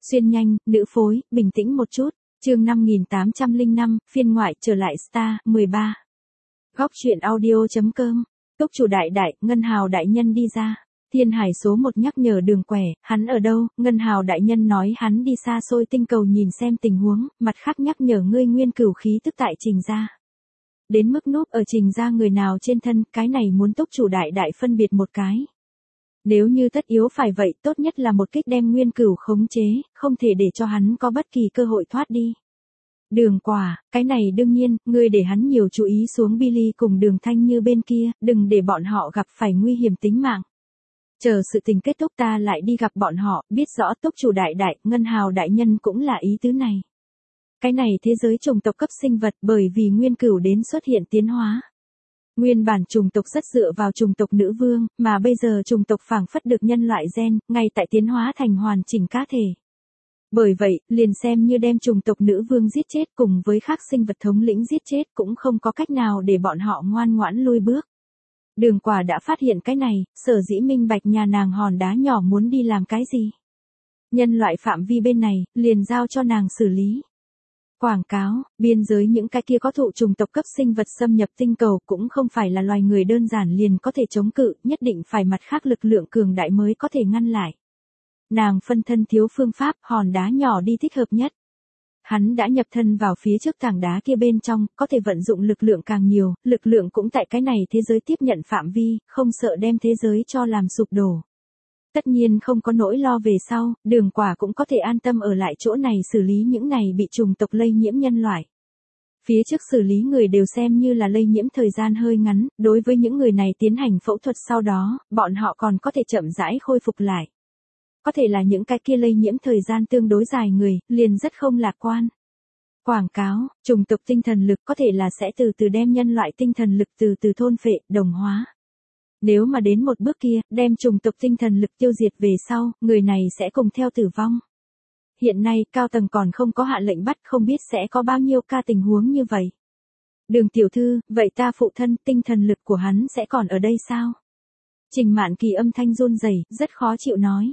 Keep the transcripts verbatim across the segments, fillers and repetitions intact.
Xuyên nhanh, nữ phối, bình tĩnh một chút. Chương năm nghìn tám trăm lẻ năm, phiên ngoại trở lại Star, mười ba. Góc truyện audio.com. Túc chủ đại đại, Ngân Hào đại nhân đi ra. Thiên Hải số một nhắc nhở Đường Quẻ, hắn ở đâu? Ngân Hào đại nhân nói hắn đi xa xôi tinh cầu nhìn xem tình huống, mặt khác nhắc nhở ngươi nguyên cửu khí tức tại Trình gia. Đến mức núp ở Trình gia người nào trên thân, cái này muốn túc chủ đại đại phân biệt một cái. Nếu như tất yếu phải vậy, tốt nhất là một kích đem nguyên cửu khống chế, không thể để cho hắn có bất kỳ cơ hội thoát đi. Đường Quả, cái này đương nhiên, ngươi để hắn nhiều chú ý xuống Billy cùng Đường Thanh Như bên kia, đừng để bọn họ gặp phải nguy hiểm tính mạng. Chờ sự tình kết thúc ta lại đi gặp bọn họ, biết rõ túc chủ đại đại, Ngân Hào đại nhân cũng là ý tứ này. Cái này thế giới chủng tộc cấp sinh vật bởi vì nguyên cửu đến xuất hiện tiến hóa. Nguyên bản chủng tộc rất dựa vào chủng tộc nữ vương, mà bây giờ chủng tộc phảng phất được nhân loại gen, ngay tại tiến hóa thành hoàn chỉnh cá thể. Bởi vậy, liền xem như đem chủng tộc nữ vương giết chết cùng với khác sinh vật thống lĩnh giết chết cũng không có cách nào để bọn họ ngoan ngoãn lui bước. Đường Quả đã phát hiện cái này, sở dĩ minh bạch nhà nàng hòn đá nhỏ muốn đi làm cái gì. Nhân loại phạm vi bên này, liền giao cho nàng xử lý. Quảng cáo, biên giới những cái kia có thụ chủng tộc cấp sinh vật xâm nhập tinh cầu cũng không phải là loài người đơn giản liền có thể chống cự, nhất định phải mặt khác lực lượng cường đại mới có thể ngăn lại. Nàng phân thân thiếu phương pháp, hòn đá nhỏ đi thích hợp nhất. Hắn đã nhập thân vào phía trước tảng đá kia bên trong, có thể vận dụng lực lượng càng nhiều, lực lượng cũng tại cái này thế giới tiếp nhận phạm vi, không sợ đem thế giới cho làm sụp đổ. Tất nhiên không có nỗi lo về sau, Đường Quả cũng có thể an tâm ở lại chỗ này xử lý những này bị chủng tộc lây nhiễm nhân loại. Phía trước xử lý người đều xem như là lây nhiễm thời gian hơi ngắn, đối với những người này tiến hành phẫu thuật sau đó, bọn họ còn có thể chậm rãi khôi phục lại. Có thể là những cái kia lây nhiễm thời gian tương đối dài người, liền rất không lạc quan. Quảng cáo, chủng tộc tinh thần lực có thể là sẽ từ từ đem nhân loại tinh thần lực từ từ thôn phệ, đồng hóa. Nếu mà đến một bước kia, đem chủng tộc tinh thần lực tiêu diệt về sau, người này sẽ cùng theo tử vong. Hiện nay, cao tầng còn không có hạ lệnh bắt, không biết sẽ có bao nhiêu ca tình huống như vậy. Đường tiểu thư, vậy ta phụ thân, tinh thần lực của hắn sẽ còn ở đây sao? Trình Mạn Kỳ âm thanh run rẩy, rất khó chịu nói.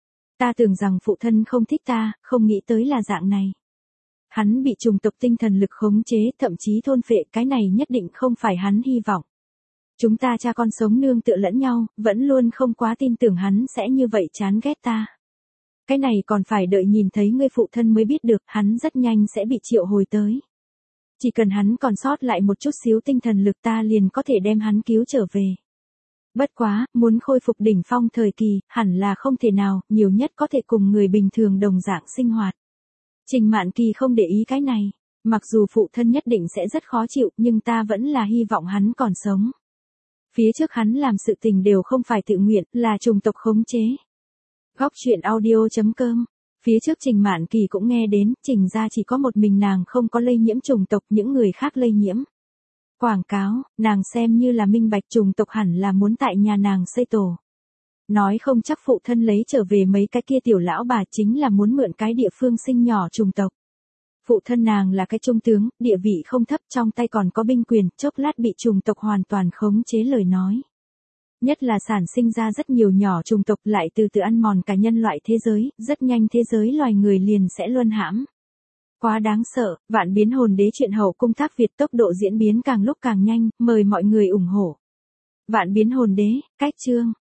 Ta tưởng rằng phụ thân không thích ta, không nghĩ tới là dạng này. Hắn bị chủng tộc tinh thần lực khống chế, thậm chí thôn phệ, cái này nhất định không phải hắn hy vọng. Chúng ta cha con sống nương tựa lẫn nhau, vẫn luôn không quá tin tưởng hắn sẽ như vậy chán ghét ta. Cái này còn phải đợi nhìn thấy ngươi phụ thân mới biết được, hắn rất nhanh sẽ bị triệu hồi tới. Chỉ cần hắn còn sót lại một chút xíu tinh thần lực ta liền có thể đem hắn cứu trở về. Bất quá, muốn khôi phục đỉnh phong thời kỳ, hẳn là không thể nào, nhiều nhất có thể cùng người bình thường đồng dạng sinh hoạt. Trình Mạn Kỳ không để ý cái này, mặc dù phụ thân nhất định sẽ rất khó chịu, nhưng ta vẫn là hy vọng hắn còn sống. Phía trước hắn làm sự tình đều không phải tự nguyện, là chủng tộc khống chế. Góc truyện audio.com. Phía trước Trình Mạn Kỳ cũng nghe đến, Trình gia chỉ có một mình nàng không có lây nhiễm chủng tộc, những người khác lây nhiễm. Quảng cáo, nàng xem như là minh bạch chủng tộc hẳn là muốn tại nhà nàng xây tổ. Nói không chắc phụ thân lấy trở về mấy cái kia tiểu lão bà chính là muốn mượn cái địa phương sinh nhỏ chủng tộc. Phụ thân nàng là cái trung tướng, địa vị không thấp, trong tay còn có binh quyền, chốc lát bị chủng tộc hoàn toàn khống chế lời nói. Nhất là sản sinh ra rất nhiều nhỏ chủng tộc lại từ từ ăn mòn cả nhân loại thế giới, rất nhanh thế giới loài người liền sẽ luân hãm. Quá đáng sợ, Vạn Biến Hồn Đế truyện hậu cung Thác Việt tốc độ diễn biến càng lúc càng nhanh, mời mọi người ủng hộ. Vạn Biến Hồn Đế, cách chương.